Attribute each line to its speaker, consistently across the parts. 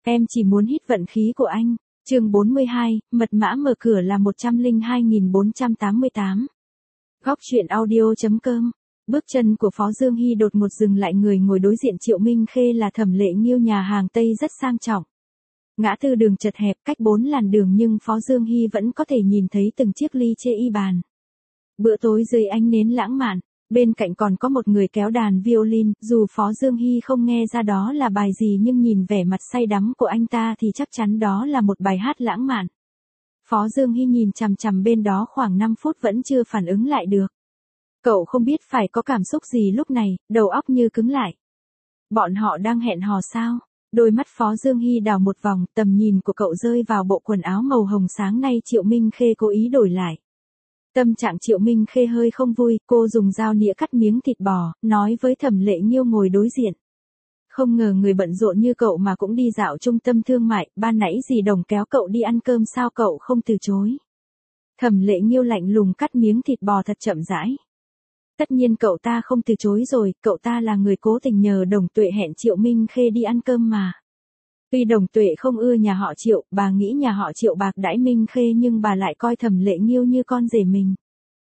Speaker 1: Em chỉ muốn hít vận khí của anh. Chương 42, mật mã mở cửa là 102488. Góc truyện audio.com. Bước chân của Phó Dương Hy đột ngột dừng lại, người ngồi đối diện Triệu Minh Khê là Thẩm Lệ Nghiêu, nhà hàng Tây rất sang trọng. Ngã tư đường chật hẹp cách 4 làn đường nhưng Phó Dương Hy vẫn có thể nhìn thấy từng chiếc ly chê y bàn. Bữa tối dưới ánh nến lãng mạn, bên cạnh còn có một người kéo đàn violin, dù Phó Dương Hy không nghe ra đó là bài gì nhưng nhìn vẻ mặt say đắm của anh ta thì chắc chắn đó là một bài hát lãng mạn. Phó Dương Hy nhìn chằm chằm bên đó khoảng 5 phút vẫn chưa phản ứng lại được. Cậu không biết phải có cảm xúc gì lúc này, đầu óc như cứng lại. Bọn họ đang hẹn hò sao? Đôi mắt Phó Dương Hy đảo một vòng, tầm nhìn của cậu rơi vào bộ quần áo màu hồng sáng nay Triệu Minh Khê cố ý đổi lại. Tâm trạng Triệu Minh Khê hơi không vui, cô dùng dao nĩa cắt miếng thịt bò, nói với Thẩm Lệ Nghiêu ngồi đối diện. Không ngờ người bận rộn như cậu mà cũng đi dạo trung tâm thương mại, ban nãy dì Đồng kéo cậu đi ăn cơm sao cậu không từ chối. Thẩm Lệ Nghiêu lạnh lùng cắt miếng thịt bò thật chậm rãi. Tất nhiên cậu ta không từ chối rồi, cậu ta là người cố tình nhờ Đồng Tuệ hẹn Triệu Minh Khê đi ăn cơm mà. Tuy Đồng Tuệ không ưa nhà họ Triệu, bà nghĩ nhà họ Triệu bạc đãi Minh Khê nhưng bà lại coi Thẩm Lệ Nghiêu như con rể mình.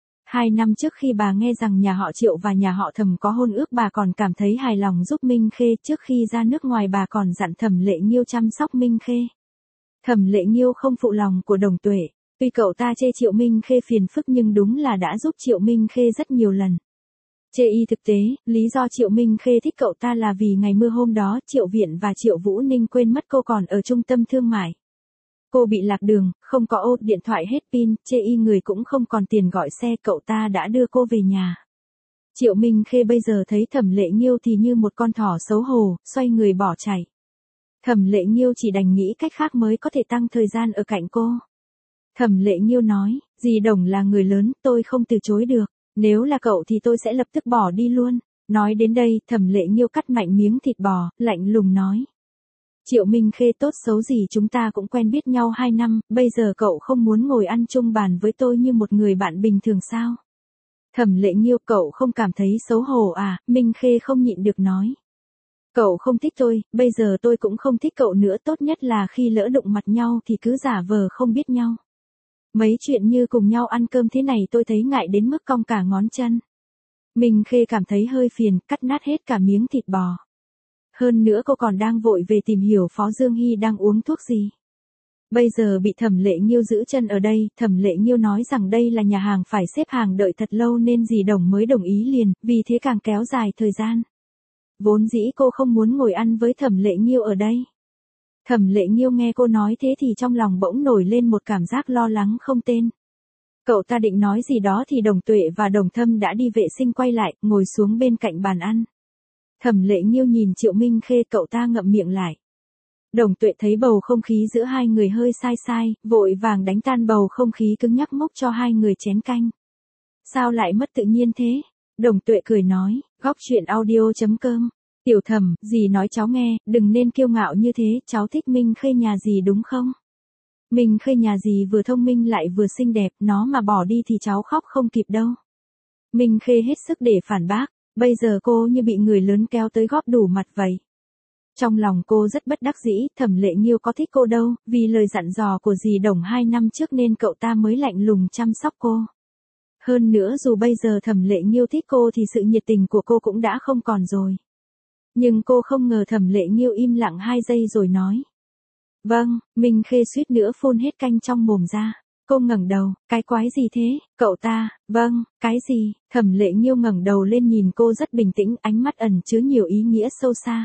Speaker 1: 2 năm trước khi bà nghe rằng nhà họ Triệu và nhà họ Thẩm có hôn ước, bà còn cảm thấy hài lòng giúp Minh Khê, trước khi ra nước ngoài bà còn dặn Thẩm Lệ Nghiêu chăm sóc Minh Khê. Thẩm Lệ Nghiêu không phụ lòng của Đồng Tuệ, tuy cậu ta chê Triệu Minh Khê phiền phức nhưng đúng là đã giúp Triệu Minh Khê rất nhiều lần. Chê y thực tế, lý do Triệu Minh Khê thích cậu ta là vì ngày mưa hôm đó Triệu Viện và Triệu Vũ Ninh quên mất cô còn ở trung tâm thương mại. Cô bị lạc đường, không có ô, điện thoại hết pin, chê y người cũng không còn tiền gọi xe, cậu ta đã đưa cô về nhà. Triệu Minh Khê bây giờ thấy Thẩm Lệ Nghiêu thì như một con thỏ xấu hổ, xoay người bỏ chạy. Thẩm Lệ Nghiêu chỉ đành nghĩ cách khác mới có thể tăng thời gian ở cạnh cô. Thẩm Lệ Nghiêu nói, dì Đồng là người lớn, tôi không từ chối được. Nếu là cậu thì tôi sẽ lập tức bỏ đi luôn. Nói đến đây, Thẩm Lệ Nghiêu cắt mạnh miếng thịt bò, lạnh lùng nói. Triệu Minh Khê, tốt xấu gì chúng ta cũng quen biết nhau 2 năm, bây giờ cậu không muốn ngồi ăn chung bàn với tôi như một người bạn bình thường sao? Thẩm Lệ Nghiêu, cậu không cảm thấy xấu hổ à? Minh Khê không nhịn được nói. Cậu không thích tôi, bây giờ tôi cũng không thích cậu nữa, tốt nhất là khi lỡ đụng mặt nhau thì cứ giả vờ không biết nhau. Mấy chuyện như cùng nhau ăn cơm thế này tôi thấy ngại đến mức cong cả ngón chân. Minh Khê cảm thấy hơi phiền, cắt nát hết cả miếng thịt bò. Hơn nữa cô còn đang vội về tìm hiểu Phó Dương Hy đang uống thuốc gì. Bây giờ bị Thẩm Lệ Nghiêu giữ chân ở đây, Thẩm Lệ Nghiêu nói rằng đây là nhà hàng phải xếp hàng đợi thật lâu nên dì Đồng mới đồng ý liền, vì thế càng kéo dài thời gian. Vốn dĩ cô không muốn ngồi ăn với Thẩm Lệ Nghiêu ở đây. Thẩm Lệ Nghiêu nghe cô nói thế thì trong lòng bỗng nổi lên một cảm giác lo lắng không tên. Cậu ta định nói gì đó thì Đồng Tuệ và Đồng Thâm đã đi vệ sinh quay lại, ngồi xuống bên cạnh bàn ăn. Thẩm Lệ Nghiêu nhìn Triệu Minh Khê, cậu ta ngậm miệng lại. Đồng Tuệ thấy bầu không khí giữa hai người hơi sai sai, vội vàng đánh tan bầu không khí cứng nhắc, múc cho hai người chén canh. Sao lại mất tự nhiên thế? Đồng Tuệ cười nói, góc truyện audio.com. Tiểu Thẩm, dì nói cháu nghe, đừng nên kiêu ngạo như thế, cháu thích Minh Khê nhà dì đúng không? Minh Khê nhà dì vừa thông minh lại vừa xinh đẹp, nó mà bỏ đi thì cháu khóc không kịp đâu. Minh Khê hết sức để phản bác, bây giờ cô như bị người lớn kéo tới góp đủ mặt vậy. Trong lòng cô rất bất đắc dĩ, Thẩm Lệ Nghiêu có thích cô đâu, vì lời dặn dò của dì Đồng 2 năm trước nên cậu ta mới lạnh lùng chăm sóc cô. Hơn nữa dù bây giờ Thẩm Lệ Nghiêu thích cô thì sự nhiệt tình của cô cũng đã không còn rồi. Nhưng cô không ngờ Thẩm Lệ Nghiêu im lặng 2 giây rồi nói. Vâng, Minh Khê suýt nữa phun hết canh trong mồm ra. Cô ngẩng đầu, cái quái gì thế, cậu ta, vâng, cái gì, Thẩm Lệ Nghiêu ngẩng đầu lên nhìn cô rất bình tĩnh, ánh mắt ẩn chứa nhiều ý nghĩa sâu xa.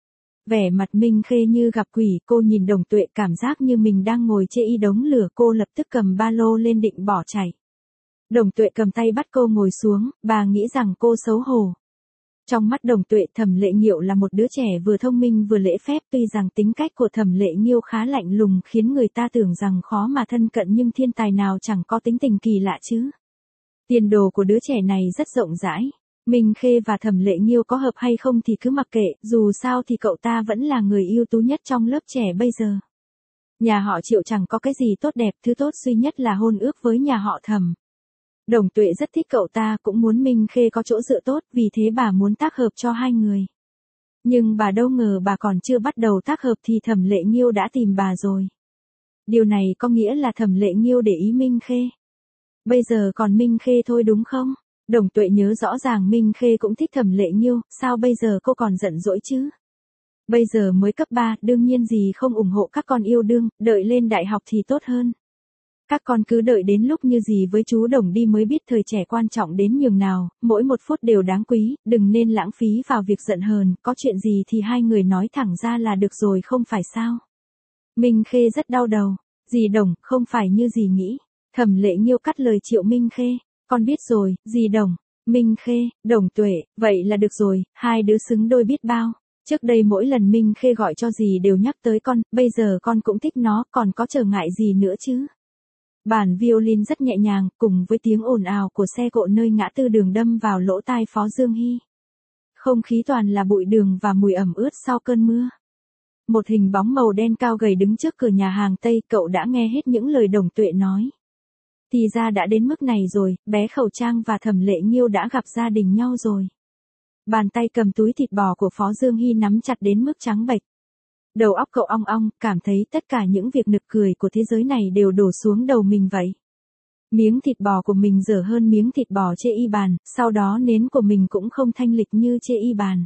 Speaker 1: Vẻ mặt Minh Khê như gặp quỷ, cô nhìn Đồng Tuệ cảm giác như mình đang ngồi chê y đống lửa, cô lập tức cầm ba lô lên định bỏ chạy. Đồng Tuệ cầm tay bắt cô ngồi xuống, bà nghĩ rằng cô xấu hổ. Trong mắt Đồng Tuệ, Thẩm Lệ Nghiêu là một đứa trẻ vừa thông minh vừa lễ phép, tuy rằng tính cách của Thẩm Lệ Nghiêu khá lạnh lùng khiến người ta tưởng rằng khó mà thân cận nhưng thiên tài nào chẳng có tính tình kỳ lạ chứ. Tiền đồ của đứa trẻ này rất rộng rãi. Minh Khê và Thẩm Lệ Nghiêu có hợp hay không thì cứ mặc kệ, dù sao thì cậu ta vẫn là người ưu tú nhất trong lớp trẻ bây giờ. Nhà họ Triệu chẳng có cái gì tốt đẹp, thứ tốt duy nhất là hôn ước với nhà họ Thẩm. Đồng Tuệ rất thích cậu ta, cũng muốn Minh Khê có chỗ dựa tốt, vì thế bà muốn tác hợp cho hai người. Nhưng bà đâu ngờ bà còn chưa bắt đầu tác hợp thì Thẩm Lệ Nghiêu đã tìm bà rồi. Điều này có nghĩa là Thẩm Lệ Nghiêu để ý Minh Khê. Bây giờ còn Minh Khê thôi đúng không? Đồng Tuệ nhớ rõ ràng Minh Khê cũng thích Thẩm Lệ Nghiêu, sao bây giờ cô còn giận dỗi chứ? Bây giờ mới cấp 3, đương nhiên gì không ủng hộ các con yêu đương, đợi lên đại học thì tốt hơn. Các con cứ đợi đến lúc như gì với chú Đồng đi mới biết thời trẻ quan trọng đến nhường nào, mỗi một phút đều đáng quý, đừng nên lãng phí vào việc giận hờn, có chuyện gì thì hai người nói thẳng ra là được rồi không phải sao? Minh Khê rất đau đầu, dì Đồng, không phải như dì nghĩ. Thẩm Lệ Nghiêu cắt lời Triệu Minh Khê, con biết rồi, dì Đồng, Minh Khê, Đồng Tuệ, vậy là được rồi, hai đứa xứng đôi biết bao. Trước đây mỗi lần Minh Khê gọi cho dì đều nhắc tới con, bây giờ con cũng thích nó, còn có trở ngại gì nữa chứ. Bản violin rất nhẹ nhàng, cùng với tiếng ồn ào của xe cộ nơi ngã tư đường đâm vào lỗ tai Phó Dương Hy. Không khí toàn là bụi đường và mùi ẩm ướt sau cơn mưa. Một hình bóng màu đen cao gầy đứng trước cửa nhà hàng Tây, cậu đã nghe hết những lời Đồng Tuệ nói. Thì ra đã đến mức này rồi, bé Khẩu Trang và Thẩm Lệ Nghiêu đã gặp gia đình nhau rồi. Bàn tay cầm túi thịt bò của Phó Dương Hy nắm chặt đến mức trắng bệch. Đầu óc cậu ong ong, cảm thấy tất cả những việc nực cười của thế giới này đều đổ xuống đầu mình vậy. Miếng thịt bò của mình dở hơn miếng thịt bò chê y bàn, sau đó nến của mình cũng không thanh lịch như chê y bàn.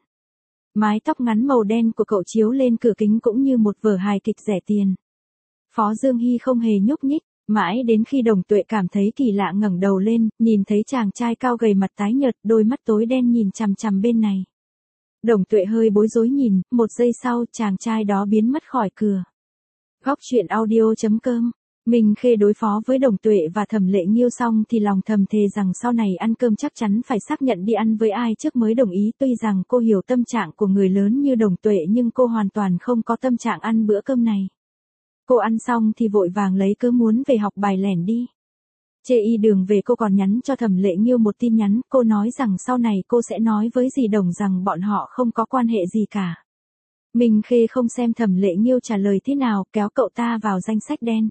Speaker 1: Mái tóc ngắn màu đen của cậu chiếu lên cửa kính cũng như một vở hài kịch rẻ tiền. Phó Dương Hy không hề nhúc nhích, mãi đến khi Đồng Tuệ cảm thấy kỳ lạ ngẩng đầu lên, nhìn thấy chàng trai cao gầy mặt tái nhợt, đôi mắt tối đen nhìn chằm chằm bên này. Đồng Tuệ hơi bối rối nhìn, một giây sau chàng trai đó biến mất khỏi cửa. Góc truyện audio.com. Minh Khê đối phó với Đồng Tuệ và Thẩm Lệ Nghiêu xong thì lòng thầm thề rằng sau này ăn cơm chắc chắn phải xác nhận đi ăn với ai trước mới đồng ý. Tuy rằng cô hiểu tâm trạng của người lớn như Đồng Tuệ nhưng cô hoàn toàn không có tâm trạng ăn bữa cơm này. Cô ăn xong thì vội vàng lấy cớ muốn về học bài lẻn đi. Chê y đường về cô còn nhắn cho Thẩm Lệ Nghiêu một tin nhắn, cô nói rằng sau này cô sẽ nói với dì Đồng rằng bọn họ không có quan hệ gì cả. Minh Khê không xem Thẩm Lệ Nghiêu trả lời thế nào, kéo cậu ta vào danh sách đen.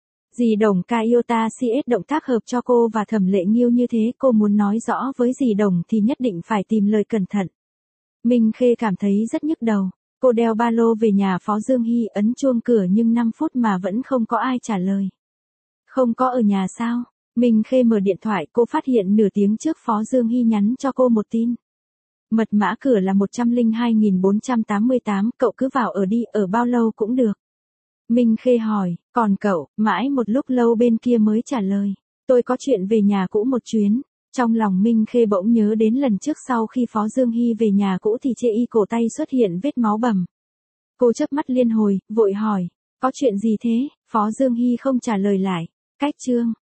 Speaker 1: Dì Đồng ca yêu ta CS động tác hợp cho cô và Thẩm Lệ Nghiêu như thế, cô muốn nói rõ với dì Đồng thì nhất định phải tìm lời cẩn thận. Minh Khê cảm thấy rất nhức đầu. Cô đeo ba lô về nhà Phó Dương Hy, ấn chuông cửa nhưng 5 phút mà vẫn không có ai trả lời. Không có ở nhà sao? Minh Khê mở điện thoại, cô phát hiện nửa tiếng trước Phó Dương Hy nhắn cho cô một tin. Mật mã cửa là 102.488, cậu cứ vào ở đi, ở bao lâu cũng được. Minh Khê hỏi, còn cậu, mãi một lúc lâu bên kia mới trả lời. Tôi có chuyện về nhà cũ một chuyến. Trong lòng Minh Khê bỗng nhớ đến lần trước sau khi Phó Dương Hy về nhà cũ thì chê y cổ tay xuất hiện vết máu bầm. Cô chớp mắt liên hồi, vội hỏi, có chuyện gì thế? Phó Dương Hy không trả lời lại. Cách chương.